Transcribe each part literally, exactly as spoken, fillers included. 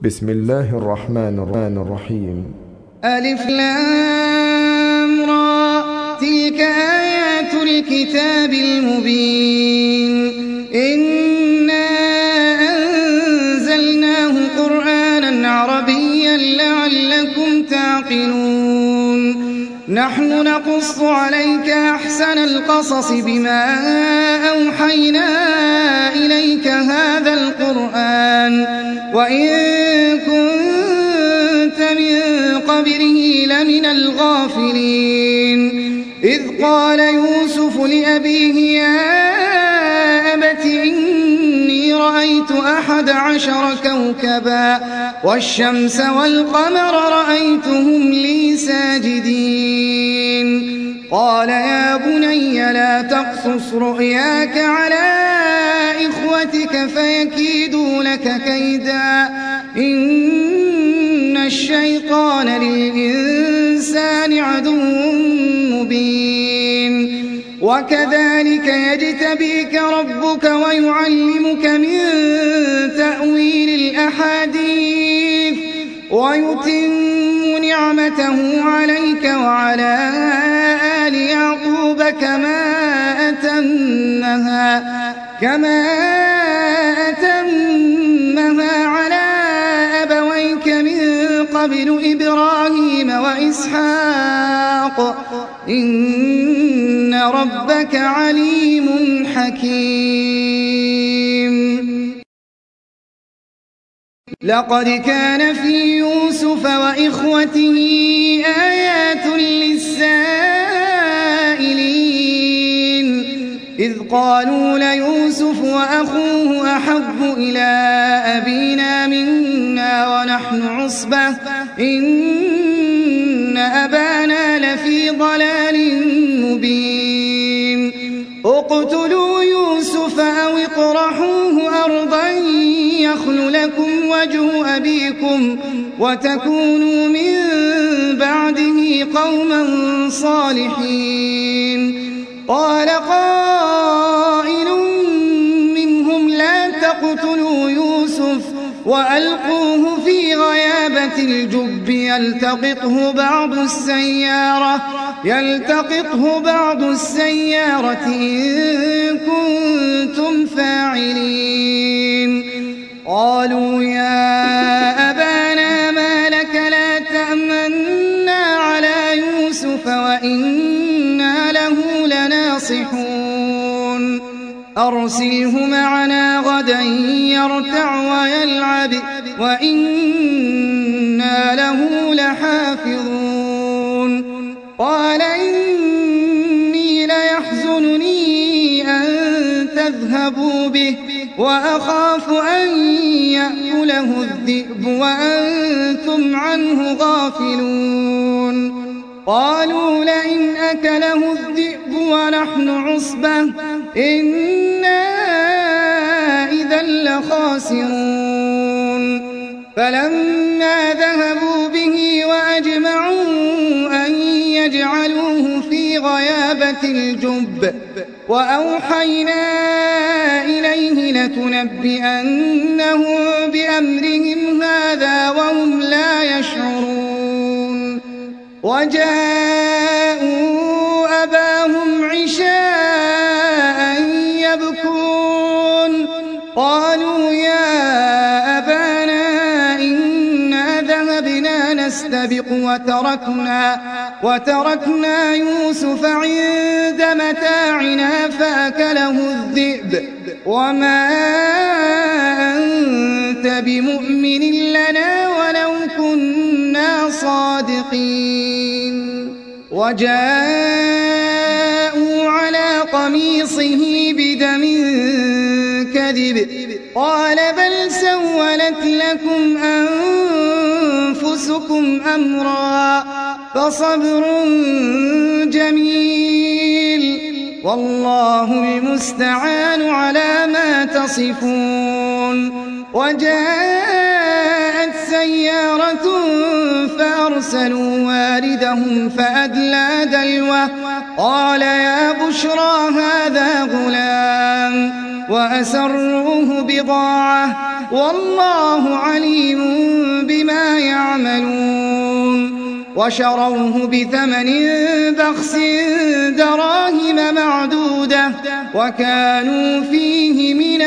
بسم الله الرحمن الرحيم. ألف لام را، تلك آيات الكتاب المبين. إنا أنزلناه قرآنا عربيا لعلكم تعقلون. نحن نقص عليك أحسن القصص بما أوحينا إليك هذا القرآن وإن كنت من قبله لمن الغافلين. إذ قال يوسف لأبيه يا أبت إني رأيت أحد عشر كوكبا والشمس والقمر رأيتهم لي ساجدين. قال يا بني لا تقصص رؤياك على إخوتك فيكيدوا لك كيدا إن الشيطان للإنسان عدو مبين. وكذلك يجتبيك ربك ويعلمك من تأويل الأحاديث ويتم نعمته عليك وعلى آل يعقوب كما أتمها كما أتمها على أبويك من قبل إبراهيم وإسحاق إن ربك عليم حكيم. لقد كان في يوسف وإخوته آيات للسائلين إذ قالوا ليوسف وأخوه أحب إلى أبينا منا ونحن عصبة إن أبانا لفي ضلال مبين. اقتلوا يوسف أو اطرحوه أرضا يخل لكم وجه أبيكم وتكونوا من بعده قوما صالحين. قال قائل منهم لا تقتلوا يوسف وألقوه في غيابة الجب يلتقطه بعض السيارة يلتقطه بعض السيارة إن كنتم فاعلين. قالوا يا أبانا ما لك لا تأمنا على يوسف وإنا له لناصحون. أرسله معنا غدا يرتع ويلعب وإنا له لحافظون. قال إني ليحزنني أن تذهبوا به وأخاف أن يأكله الذئب وأنتم عنه غافلون. قالوا لئن أكله الذئب ونحن عصبة إنا إذا لخاسرون. فلما ذهبوا به وأجمعوا أن يجعلوه في غيابة الجب وأوحينا إليه لتنبئنهم بأمرهم هذا وهم لا يشعرون. وجاءوا أباهم عشاء يبكون. قالوا يا أبانا إنا ذهبنا نستبق وتركنا, وتركنا يوسف عند متاعنا فأكله الذئب وما أنت بمؤمن لنا ولو كنا صادقين. وجاءوا على قميصه بدم كذب قال بل سولت لكم أنفسكم أمرا فصبر جميل والله المستعان على ما تصفون. وجاءت سيارة فأرسلوا واردهم فأدلى دلوه قال يا بشرى هذا غلام وأسروه بضاعة والله عليم بما يعملون وشروه بثمن بخس دراهم معدودة وكانوا فيه من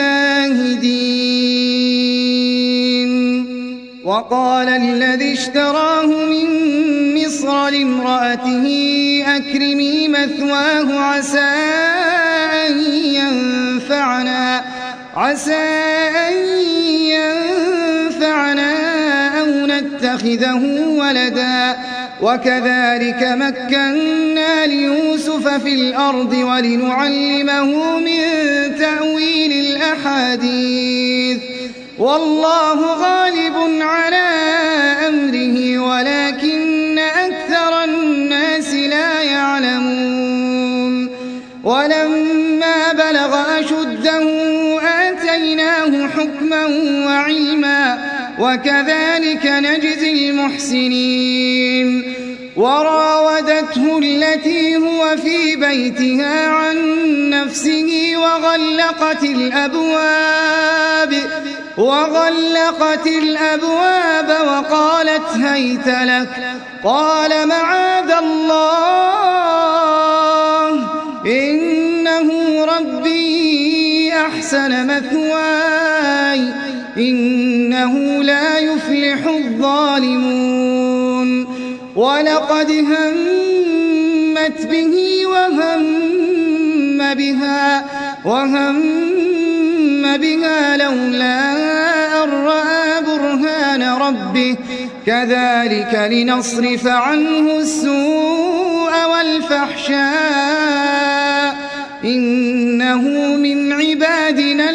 الزاهدين. وقال الذي اشتراه من مصر لامرأته أكرمي مثواه عسى أن ينفعنا عسى أن ينفعنا أو نتخذه ولدا وكذلك مكنا ليوسف في الأرض ولنعلمه من تأويل الأحاديث والله غالب على أمره ولكن أكثر الناس لا يعلمون. ولما بلغ أشده آتيناه حكما وعلما وكذلك نجزي المحسنين. وراودته التي هو في بيتها عن نفسه وغلقت الأبواب وغلقت الأبواب وقالت هيت لك قال معاذ الله إنه ربي أحسن مثواي إنه لا يفلح الظالمون. ولقد همت به وهم بها وهم بها لولا أن رأى برهان ربه كذلك لنصرف عنه السوء والفحشاء إنه من عبادنا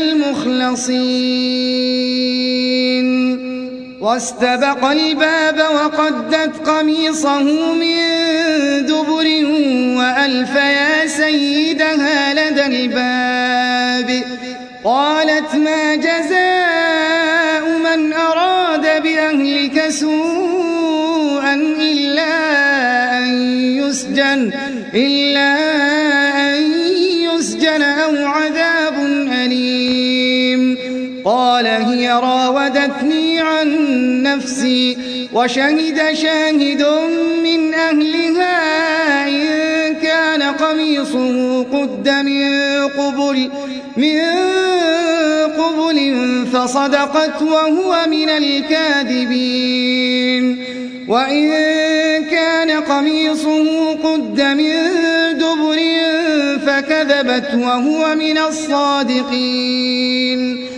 المخلصين. واستبق الباب وقدت قميصه من دبر وألف يا سيدها لدى الباب قالت ما جزاء من أراد بأهلك سوءا إلا أن يسجن إلا أن يسجن أو عذاب أليم. قال هي راودتني عن نفسي وشهد شاهد من أهلها إن كان قميصه قد من قبل من قبل فصدقت وهو من الكاذبين وإن كان قميصه قد من دبر فكذبت وهو من الصادقين.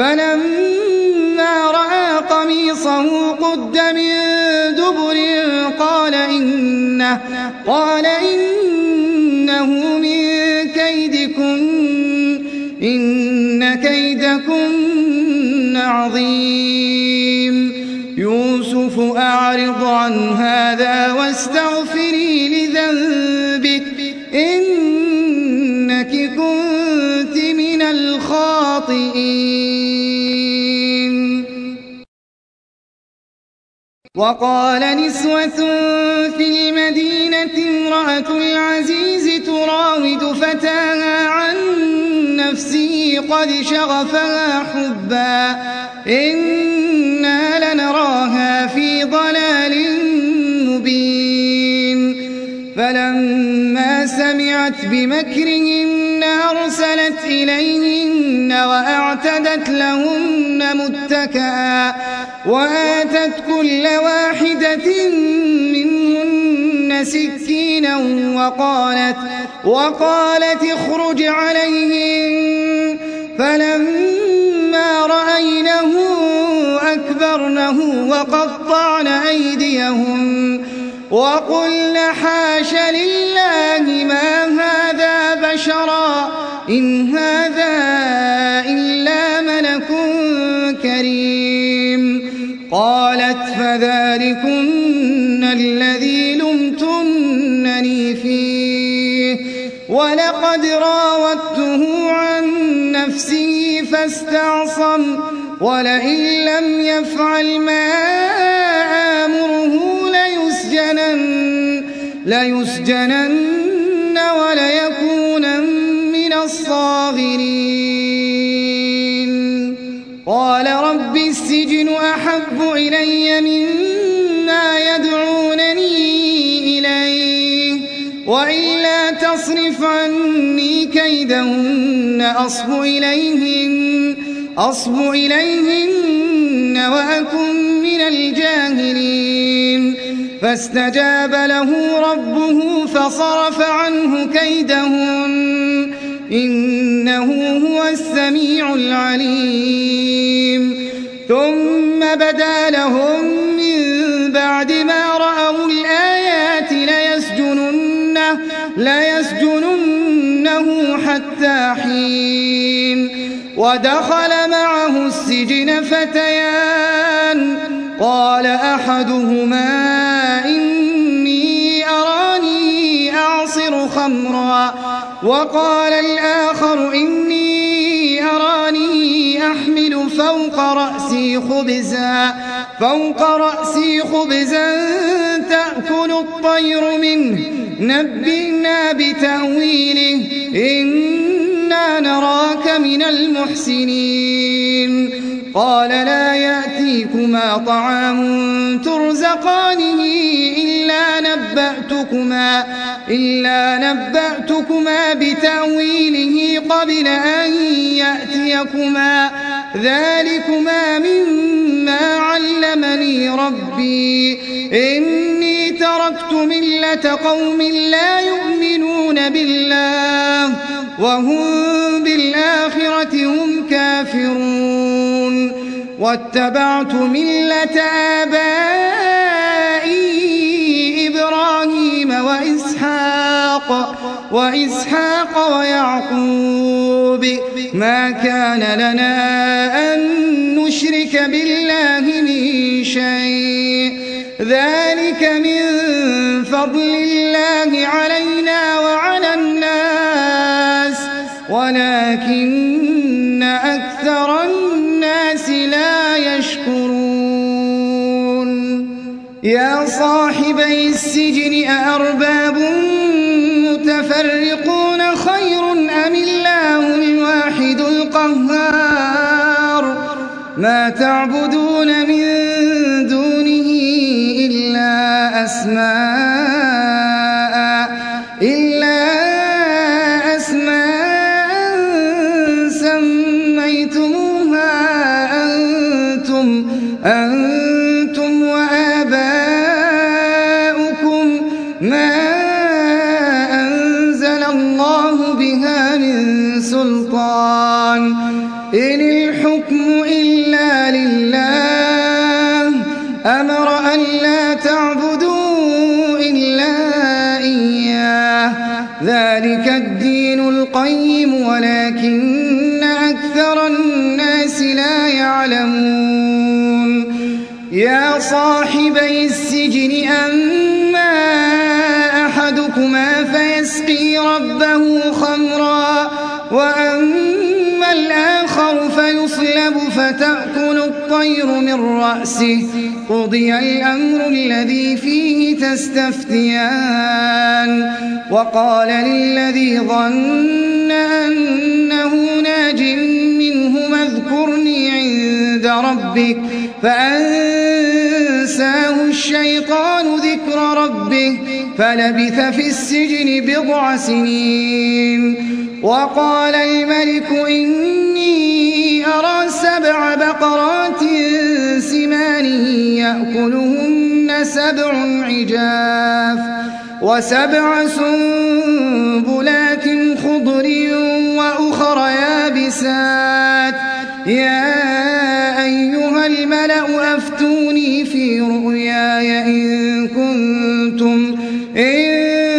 فلما رأى قميصه قد من دبر قال إنه, قال إنه من كيدكن إن كيدكن عظيم. يوسف أعرض عن هذا واستغفري لذنبك إنك كنت من الخاطئين. وقال نسوة في المدينة امرأة العزيز تراود فتاها عن نفسه قد شغفها حبا إنا لنراها في ضلال مبين. فلما سمعت بمكرهن أرسلت إليهن وأعتدت لهن متكئا وآتت كل واحدة منهن سكينا وقالت, وقالت اخرج عليهن. فلما رأينه أكبرنه وقطعن أيديهن وقلن حاش لله ما هذا بشرا إن هذا إلا ملك كريم. قالت فذلكن الذي لمتنني فيه ولقد راودته عن نفسه فاستعصم ولئن لم يفعل ما آمره ليسجنن, ليسجنن وليكونن من الصاغرين. قال رب السجن أحب إلي مما يدعونني إليه وإلا تصرف عني كيدهن أصب إليهن, أصب إليهن وأكن من الجاهلين فاستجاب له ربه فصرف عنه كيدهن إنه هو السميع العليم ثم بدا لهم من بعد ما رأوا الآيات ليسجننه, ليسجننه حتى حين ودخل معه السجن فتيان قال أحدهما إني أراني أعصر خمرا وقال الآخر إني أراني أحمل فوق رأسي خبزا فوق رأسي خبزا تأكل الطير منه نبئنا بتأويله إنا نراك من المحسنين قال لا يأتيكما طعام ترزقانه إلا نبأتكما, إلا نبأتكما بتأويله قبل أن يأتيكما ذلكما مما علمني ربي إني تركت ملة قوم لا يؤمنون بالله وهم بالآخرة هم كافرون واتبعت ملة آبائي إبراهيم وإسحاق وإسحاق ويعقوب ما كان لنا أن نشرك بالله من شيء ذلك من فضل الله علينا وعلى الناس ولكن أكثر الناس لا يشكرون يا صاحبي السجن أأرباب متفرقون خير أم الله الواحد القهار ما تعبدون من دونه إلا أسماء إلا أسماء سميتموها أنتم أنتم وآباؤكم ما أنزل الله بها من سلطان إن الحكم إلا لله أمر أن لا تعبدوا إلا إياه ذلك الدين القيم ولكن أكثر الناس لا يعلمون يا صاحبي السجن أما أحدكما فيسقي ربه خمرا وأما الآخر فيصلب فتأكل الطير من رأسه قضي الأمر الذي فيه تستفتيان وقال للذي ظن أنه ناج منهما اذكرني عند ربك فأنساه الشيطان ذكر ربه فلبث في السجن بضع سنين وقال الملك إني أرى سبع بقرات سمان يأكلهن سبع عجاف وسبع سنبلات خضر وأخر يابسات يا أيها الملأ أفتوني في رؤياي إن كنتم إن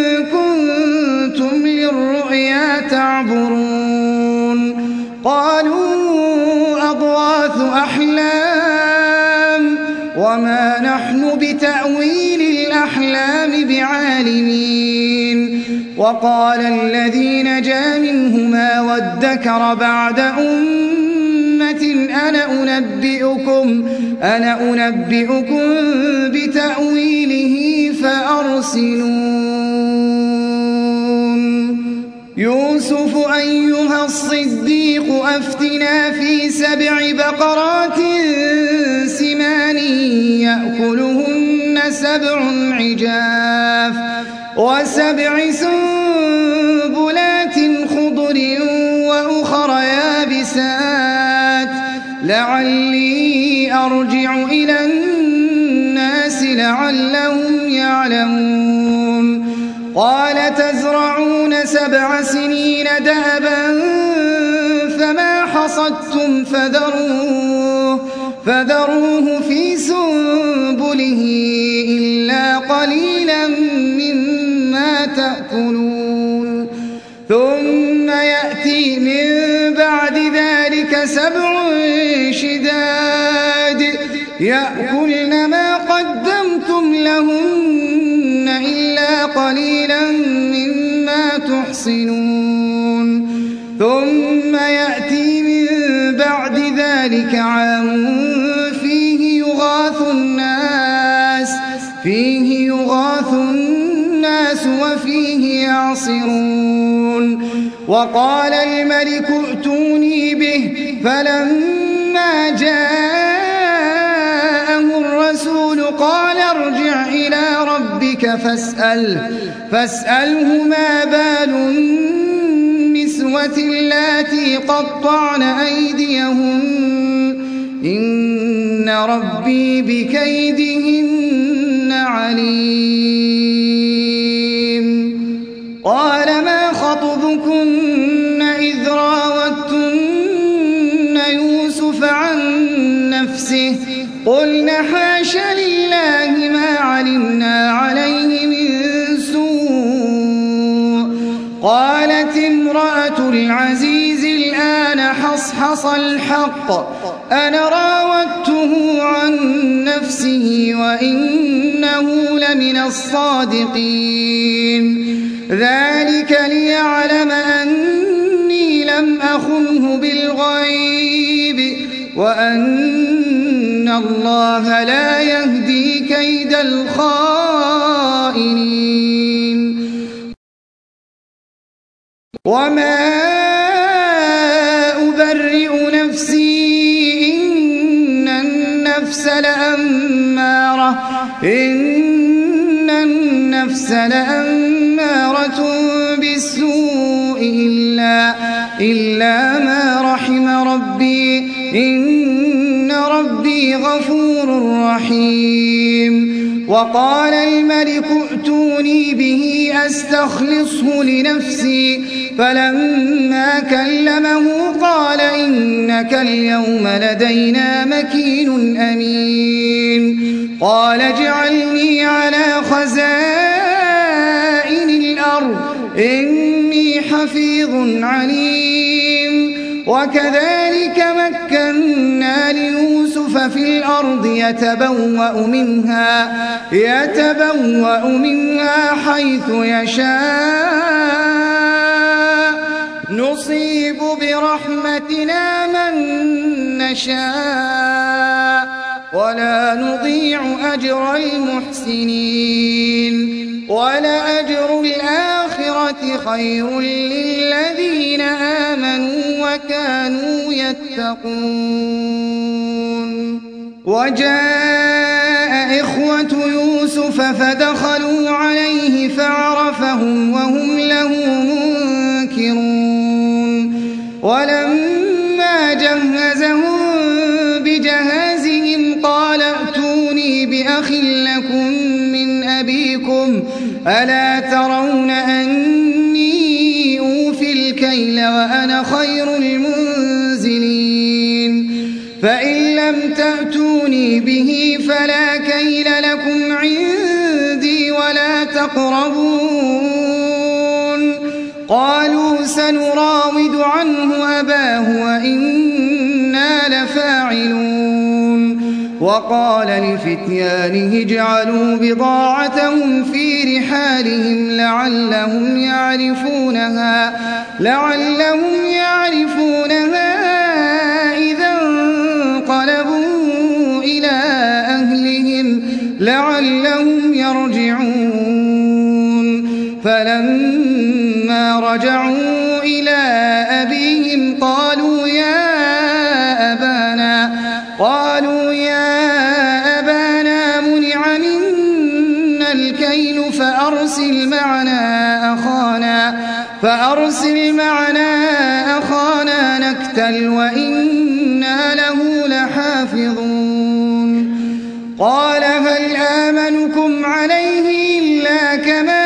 كنتم للرؤيا تعبرون قالوا أضغاث أحلام وما نحن بتأويل الأحلام بعالمين وقال الذي نجا منهما وادكر بعد أمة أنا أنبئكم أنا أنبئكم بتأويله فأرسلون يوسف أيها الصديق أفتنا في سبع بقرات سمان يأكلهن سبع عجاف وسبع سنبلات خضر وأخر يابسات لعلي أرجع إلى الناس لعلهم يعلمون قال تزرعون سبع سنين دأبا فما حصدتم فذروه, فذروه في سنبله إلا قليلا مما تأكلون ثم يأتي من بعد ذلك سبع شداد يأكلن ما قدمتم لهن إلا قليلا مما تحصنون ثم يأتي من بعد ذلك عام فيه يغاث الناس فيه يغاث الناس وفيه يعصرون وقال الملك ائتوني به فلما جاءه الرسول قال ارجع إلى ربك فاسأله, فاسأله ما بال النسوة اللاتي قطعن أيديهن إن ربي بكيدهن عليم قال ما خطبكن إذ راوتن يوسف عن نفسه قلنا حاش لله ما علمنا عليه من سوء قالت امرأة العزيز الآن حصحص الحق أنا راودته عن نفسه وإنه لمن الصادقين ذلك ليعلم أني لم أخنه بالغيب وأن الله لا يهدي كيد الخائنين وما أبرئ نفسي إن النفس لأمارة إن النفس لأمارة بالسوء إلا, إلا ما رحم ربي إن ربي غفور رحيم وقال الملك ائتوني به أستخلصه لنفسي فلما كلمه قال إنك اليوم لدينا مكين أمين قال اجعلني على خزائن الأرض إني حفيظ عليم وكذلك مكنا ليوسف في الأرض يتبوأ منها, يتبوأ منها حيث يشاء نصيب برحمتنا من نشاء ولا نضيع أجر المحسنين ولأجر الآخرة خير للذين آمنوا وكانوا يتقون وجاء إخوة يوسف فدخلوا عليه فعرفهم وهم له منكرون ولما جهزهم بجهازهم قال ائتوني بأخ لكم من أبيكم ألا ترون أني أوفي الكيل وأنا خير المنزلين فإن لم تأتوني به فلا كيل لكم عندي ولا تقربون قالوا سنراود عنه أباه وإنا لفاعلون وقال لفتيانه اجعلوا بضاعتهم في رحالهم لعلهم يعرفونها لعلهم يعرفونها إذا انقلبوا إلى أهلهم لعلهم يرجعون فلما رجعوا قالوا يا أبانا منع منا الكيل فأرسل معنا أخانا فأرسل معنا أخانا نكتل وإنا له لحافظون قال هل آمنكم عليه إلا كما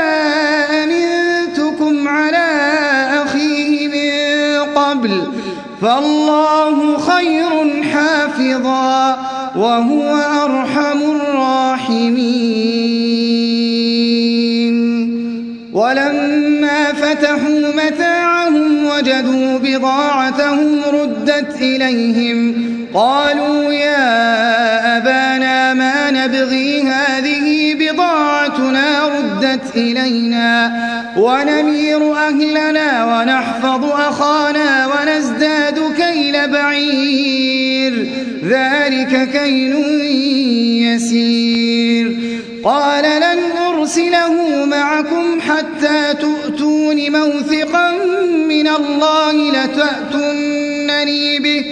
أمنتكم على أخيه من قبل فالله خير حافظا وهو أرحم الراحمين. ولما فتحوا متاعهم وجدوا بضاعتهم ردت إليهم قالوا يا أبانا ما نبغي هذه بضاعتنا ردت إلينا ونمير أهلنا ونحفظ أخانا ونزداد كيل بعير ذلك كيل يسير. قال لن أرسله معكم حتى تؤتون موثقا من الله لتأتونني به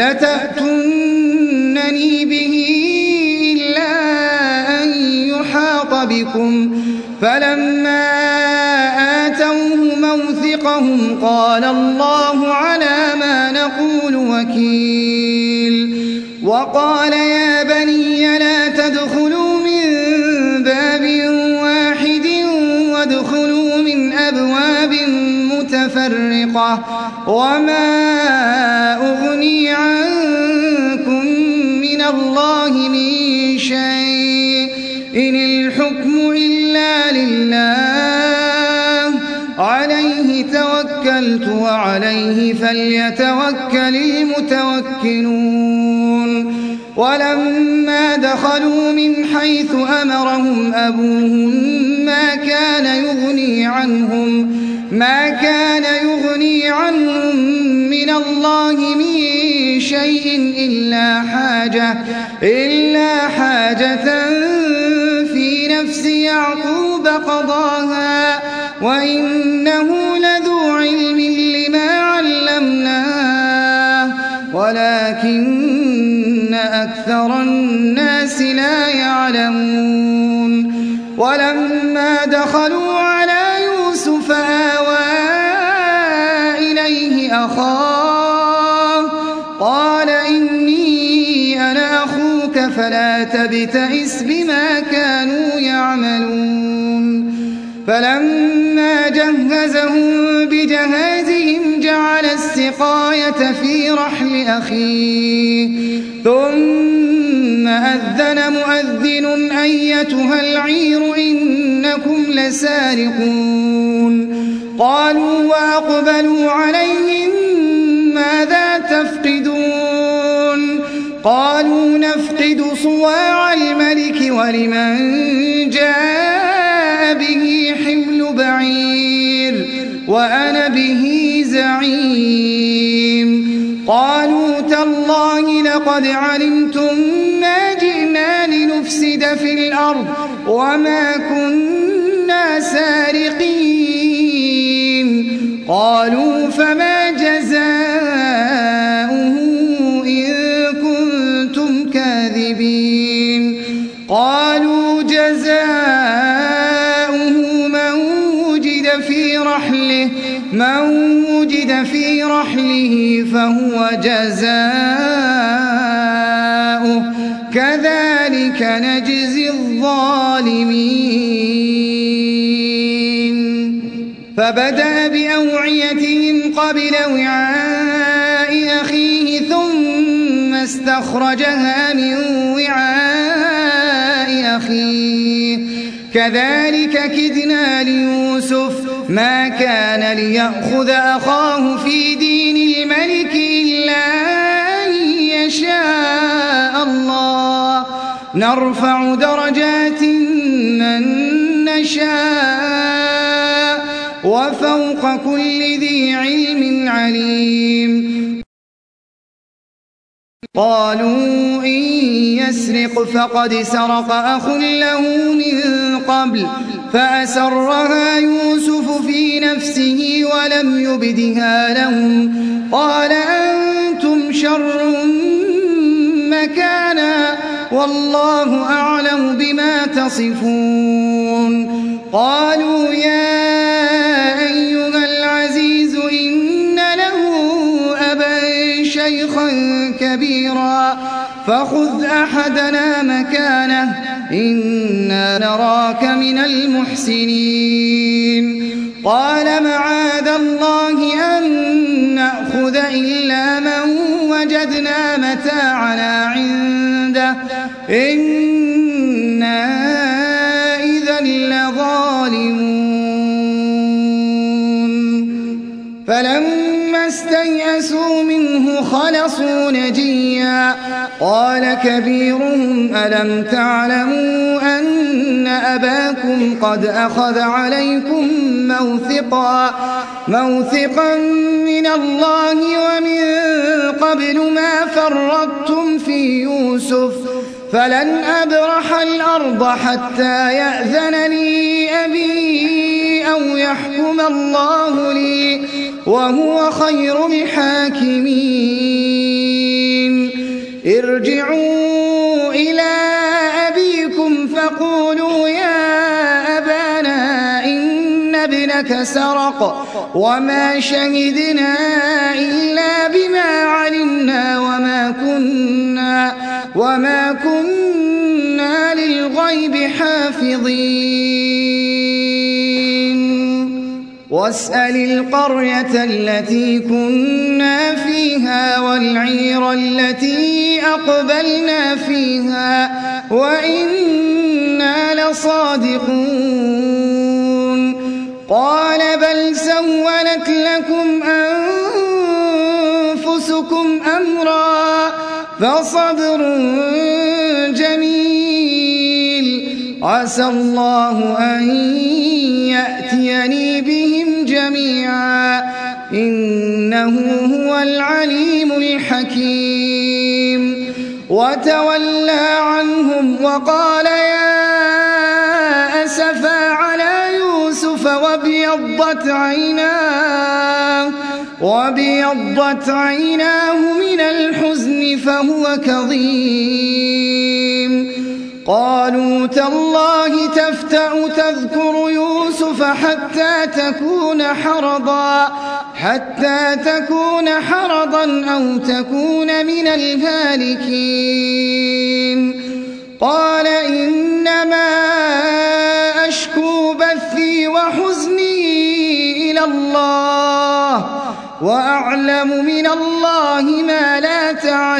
لتأتونني به إلا أن يحاط بكم فلما آتوه موثقهم قال الله على ما نقول وكيل. وقال يا بني لا تدخلوا من باب واحد وادخلوا من أبواب متفرقة وما أغني عنكم من الله من شيء إن الحكم إلا لله عليه توكلت وعليه فليتوكل المتوكلون. ولما دخلوا من حيث أمرهم أبوهم ما كان يغني عنهم ما كان يغني عنهم من الله من شيء إلا حاجة إلا حاجة في نفس يعقوب قضاها وإنه لذو علم لما علمناه ولكن أكثر الناس لا يعلمون. ولما دخلوا على يوسف آوى إليه أخاه قال إني أنا أخوك فلا تبتئس بما كانوا يعملون. فلما جهزهم بجهازهم جعل السقاية في رحل أخيه ثم أذن مؤذن أيتها العير إنكم لسارقون. قالوا وأقبلوا عليهم ماذا تفقدون قالوا نفقد صواع الملك ولمن جاء به حمل بعير وأنا به زعيم. قالوا تالله لقد علمتم ما جئنا لنفسد في الأرض وما كنا سارقين. قالوا فما جزاؤه إن كنتم كاذبين. قالوا جزاؤه من وجد في رحله من وجد في رحله فهو جزاؤه كذلك نجزي الظالمين. فبدأ بأوعيتهم قبل وعاء أخيه ثم استخرجها من وعاء أخيه كذلك كدنا ليوسف ما كان ليأخذ أخاه في دين الملك إلا أن يشاء الله نرفع درجات من نشاء وفوق كل ذي علم عليم. قالوا إن يسرق فقد سرق أخ له من قبل فأسرها يوسف في نفسه ولم يبدها لهم قال أنتم شر مكانا والله أعلم بما تصفون قالوا يا أيها العزيز إن له أبا شيخا كبيرا فخذ أحدنا مكانه إنا نراك من المحسنين قال معاذ الله أن نأخذ إلا من وجدنا متاعنا عنده إنا إذا لظالمون فلما استيئسوا منه خلصوا نجيا قال كبيرهم ألم تعلموا أن أباكم قد أخذ عليكم موثقا موثقا من الله ومن قبل ما فرطتم في يوسف فلن أبرح الأرض حتى يأذن لي أبي أو يحكم الله لي وهو خير الحاكمين ارجعوا إلى أبيكم فقولوا يا أبانا إن ابنك سرق وما شهدنا إلا بما علمنا وما كنا وما كنا للغيب حافظين واسأل القرية التي كنا فيها والعير التي أقبلنا فيها وإنا لصادقون قال بل سولت لكم أنفسكم أمرا فصبر جميل عسى الله أن يأتيني بهم جميعا إنه هو العليم الحكيم وتولى عنهم وقال يا أسفا على يوسف وابيضت عيناه وابيضت عيناه من الحزن فهو كظيم قالوا تالله تفتأ تذكر يوسف حتى تكون حرضا حتى تكون حرضا أو تكون من الهالكين قال إنما أشكو بثي وحزني إلى الله وأعلم من الله ما لا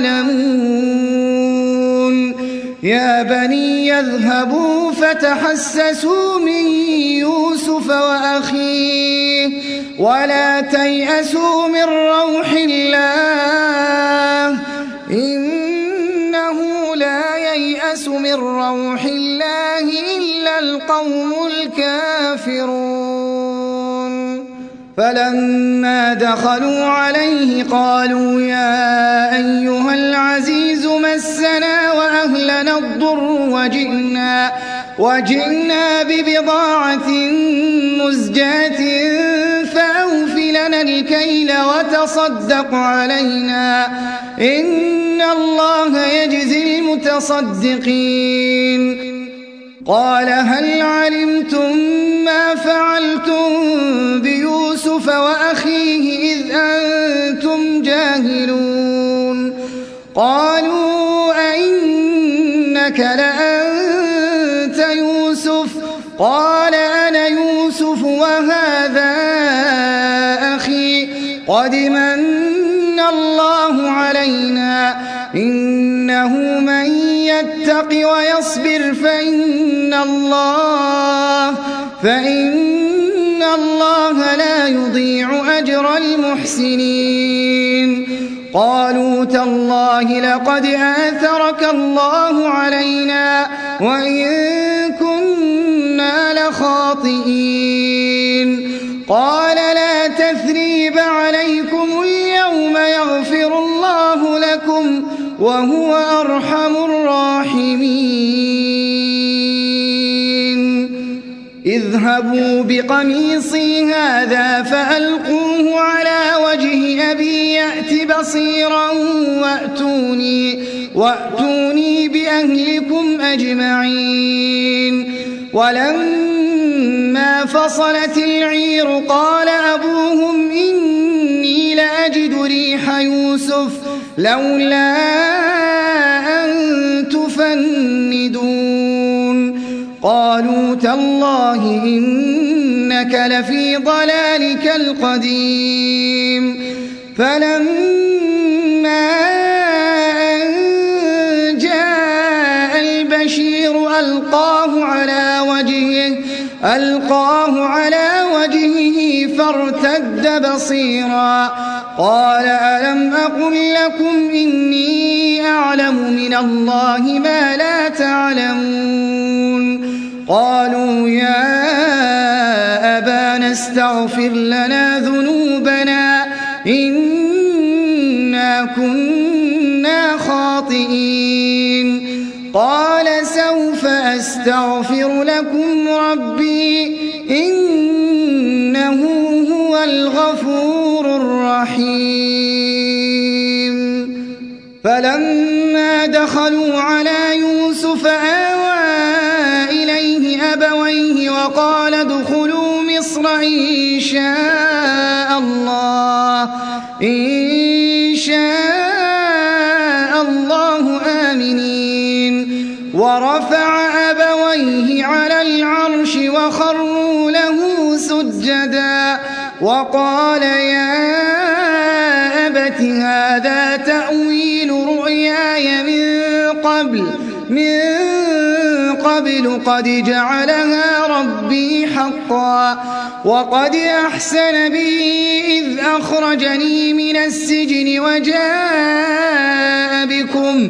تعلمون يا بني يذهبوا فتحسسوا من يوسف وأخيه ولا تيأسوا من روح الله إنه لا ييأس من روح الله إلا القوم الكافرون فلما دخلوا عليه قالوا يا أيها العزيز مسنا وأهلنا الضر وجئنا, وجئنا ببضاعة مزجاة فأوف لنا الكيل وتصدق علينا إن الله يجزي المتصدقين قال هل علمتم ما فعلتم بيوسف وأخيه إذ أنتم جاهلون قالوا أئنك لأنت يوسف قال أنا يوسف وهذا أخي قد من الله علينا إنه من يتق ويصبر فإن الله فإن الله لا يضيع أجر المحسنين قالوا تالله لقد آثرك الله علينا وإن كنا لخاطئين قال لا تثريب عليكم اليوم يغفر الله لكم وهو أرحم الراحمين اذهبوا بقميصي هذا فألقوه على وجه أبي يأت بصيرا وأتوني, وأتوني بأهلكم أجمعين ولما فصلت العير قال أبوهم إني لأجد ريح يوسف لولا أن تفندون قالوا تالله إنك لفي ضلالك القديم فلما أن جاء البشير ألقاه على وجهه ألقاه على وجهه فارتد بصيرا قال ألم أقل لكم إني أعلم من الله ما لا تعلمون قالوا يا أبانا استغفر لنا ذنوبنا إنا كنا خاطئين قال سوف أستغفر لكم ربي إنه هو الغفور الرحيم فلما دخلوا على يوسف آوى إليه أبويه وقال ادخلوا مصر إن شاء الله إن شاء الله آمنين ورفع أبويه على العرش وخروا له سجدا وقال يا أبت هذا تأويل رؤياي من قبل من قبل قد جعلها ربي حقا وقد أحسن بي إذ أخرجني من السجن وجاء بكم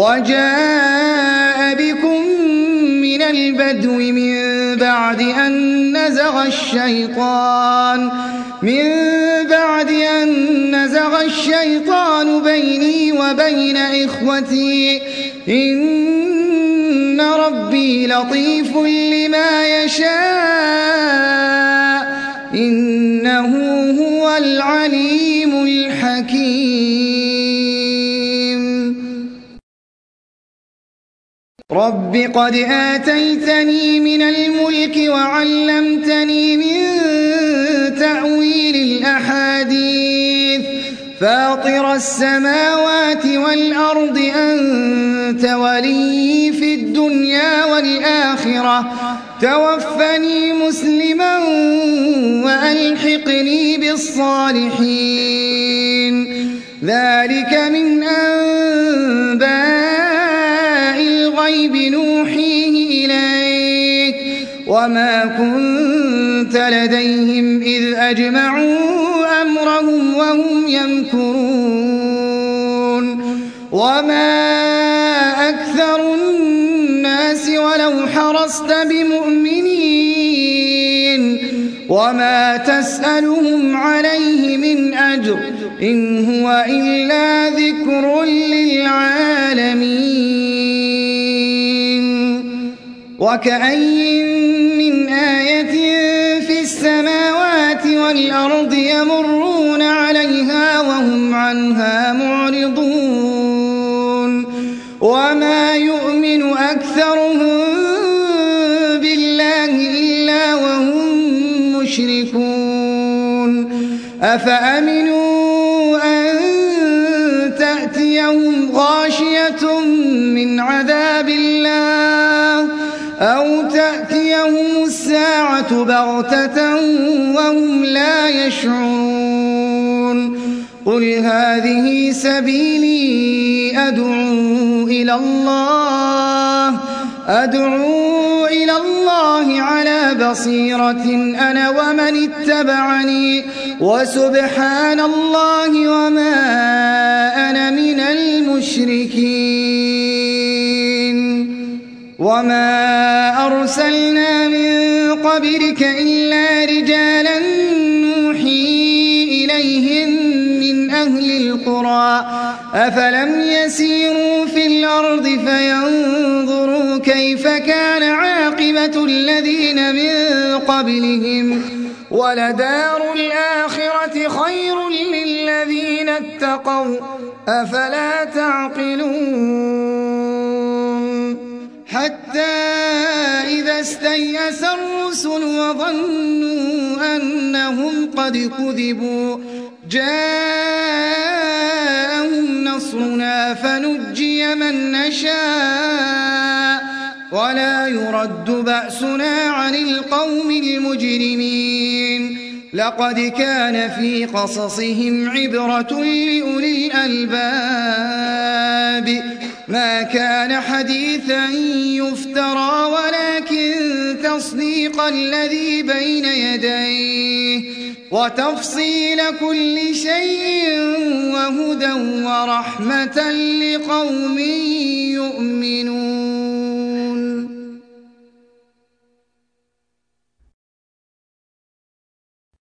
وجاء بكم من البدو من بعد أن نزغ الشيطان من بعد أن نزغ الشيطان بيني وبين إخوتي إن ربي لطيف لما يشاء إنه هو العليم الحكيم رب قد آتيتني من الملك وعلمتني من تأويل الأحاديث فاطر السماوات والأرض أنت ولي في الدنيا والآخرة توفني مسلما وألحقني بالصالحين ذلك من أنباء الغيب نوحيه إليك وما كنت لديهم إذ أجمعوا أمرهم وهم يمكرون وما أكثر الناس ولو حرصت بمؤمنين وما تسألهم عليه من أجر إن هو إلا ذكر للعالمين وكأين من آية في السماوات والأرض يمرون عليها وهم عنها معرضون وما يؤمن أكثرهم بالله إلا وهم مشركون أفأمنوا أن تأتيهم غاشية من عذاب الله أو تأتيهم الساعة بغتة وهم لا يشعرون قل هذه سبيلي أدعو إلى الله أدعو إلى الله على بصيرة أنا ومن اتبعني وسبحان الله وما أنا من المشركين وما أرسلنا من قبلك إلا رجالا نوحي إليهم من أهل القرى أفلم يسيروا في الأرض فينظروا كيف كان عاقبة الذين من قبلهم ولدار الآخرة خير للذين اتقوا أفلا تعقلون حتى إذا استيأس الرسل وظنوا أنهم قد كذبوا جاءهم نصرنا فنجي من نشاء ولا يرد بأسنا عن القوم المجرمين لقد كان في قصصهم عبرة لأولي الألباب ما كان حديثا يفترى ولكن تصديق الذي بين يديه وتفصيل كل شيء وهدى ورحمة لقوم يؤمنون.